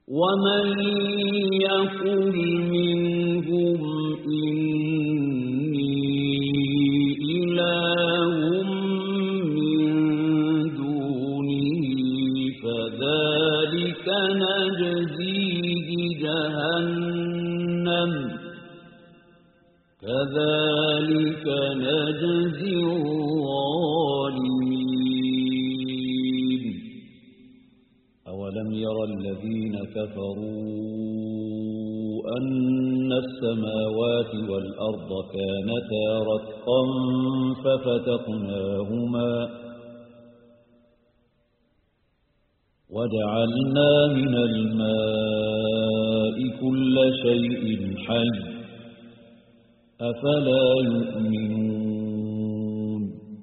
ومن يقل منهم إني إله من دونه فذلك نجزيه جهنم كذلك نجزي الظالمين أولم ير الذين كفروا أن السماوات والأرض كانتا رتقا ففتقناهما وجعلنا من الماء كل شيء حي أفلا يؤمنون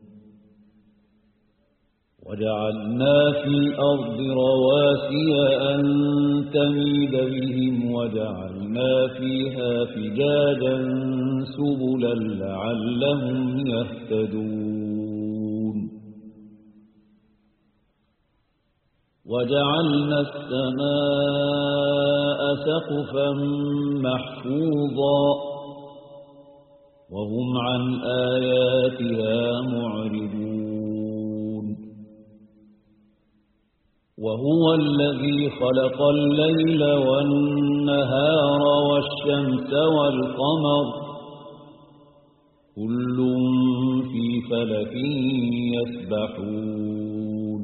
وجعلنا في الأرض رواسي أن تميد بهم وجعلنا فيها فجاجا سبلا لعلهم يهتدون وجعلنا السماء سقفا محفوظا وهم عن آياتها معرضون وهو الذي خلق الليل والنهار والشمس والقمر كل في فلك يسبحون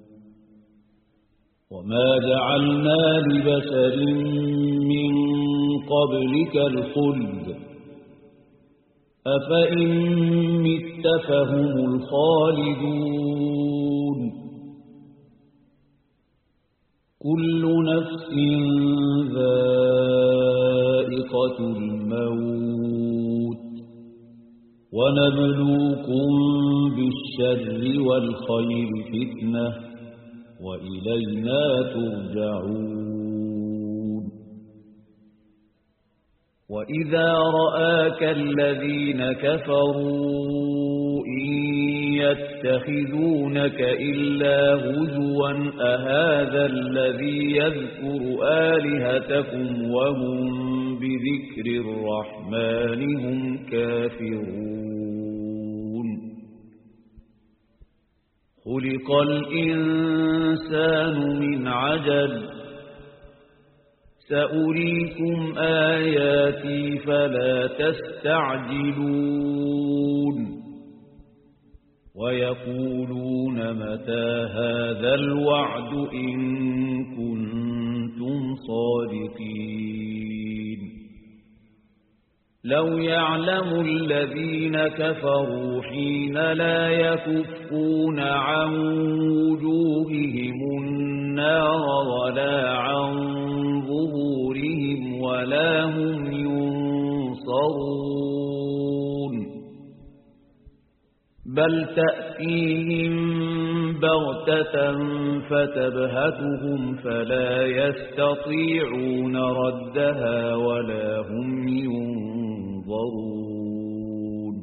وما جعلنا لبشر من قبلك الخلد أفإن مت فهم الخالدون كل نفس ذائقة الموت ونبلوكم بالشر والخير فتنة وإلينا ترجعون وإذا رآك الذين كفروا إن يتخذونك إلا هزوا أهذا الذي يذكر آلهتكم وهم بذكر الرحمن هم كافرون خلق الإنسان من عجل سأريكم آياتي فلا تستعجلون ويقولون متى هذا الوعد إن كنتم صادقين لو يعلم الذين كفروا حين لا يكفون عن وجوههم النار ولا عن ظهورهم ولا هم ينصرون بل تأتيهم بغتة فتبهتهم فلا يستطيعون ردها ولا هم ينظرون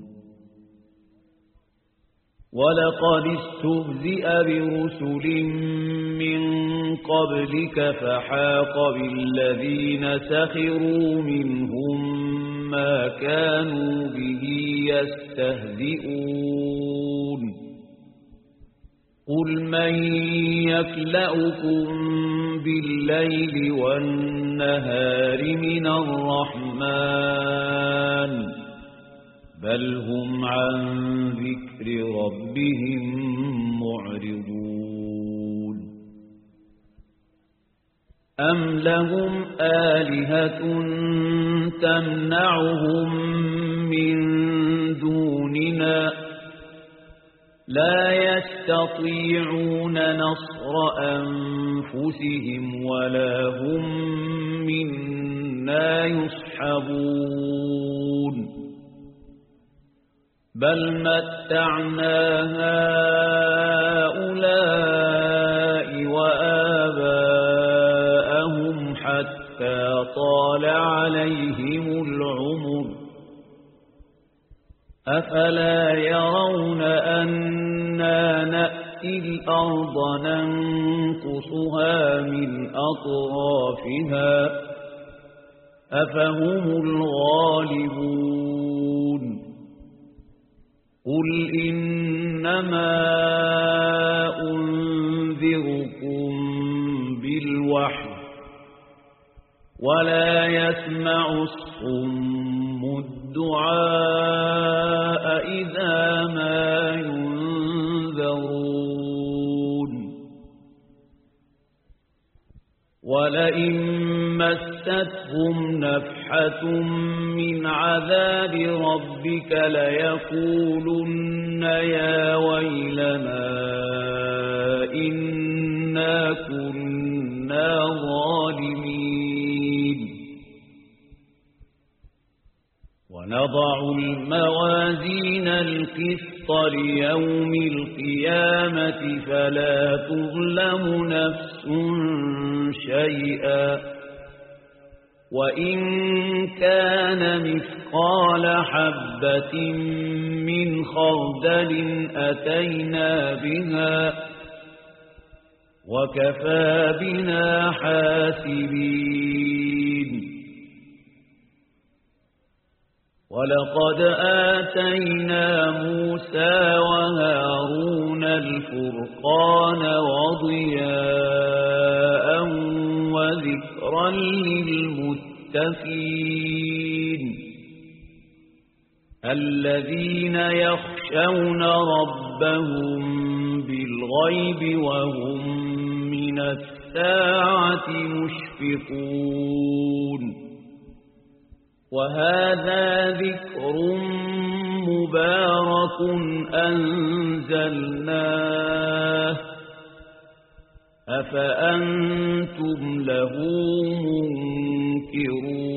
ولقد استهزئ برسل من قبلك فحاق بالذين سخروا منهم ما كانوا به يستهزئون قل من يكلأكم بالليل والنهار من الرحمن بل هم عن ذكر ربهم معرضون أم لهم آلهة تمنعهم من دوننا لا يستطيعون نصر أنفسهم ولا هم منا يصحبون بل متعنا هؤلاء وآباءهم حتى طال عليهم العمر أفلا يرون أنا نأتي نأتي الأرض ننقصها من أطرافها أفهم الغالبون قل إنما أنذركم بالوحي ولا يسمع الصم الدعاء إذا ما ينذرون ولئن مستهم نفحة من عذاب ربك ليقولن يا ويلنا إنا كنا ظالمين ونضع الموازين القسط ليوم القيامة فلا تظلم نفس شيئا وإن كان مثقال حبة من خردل أتينا بها وكفى بنا حاسبين ولقد آتينا موسى وهارون الفرقان وضياء وذكرا للمتقين الذين يخشون ربهم بالغيب وهم من الساعة مشفقون وهذا ذكر مبارك أنزلناه أفأنتم له منكرون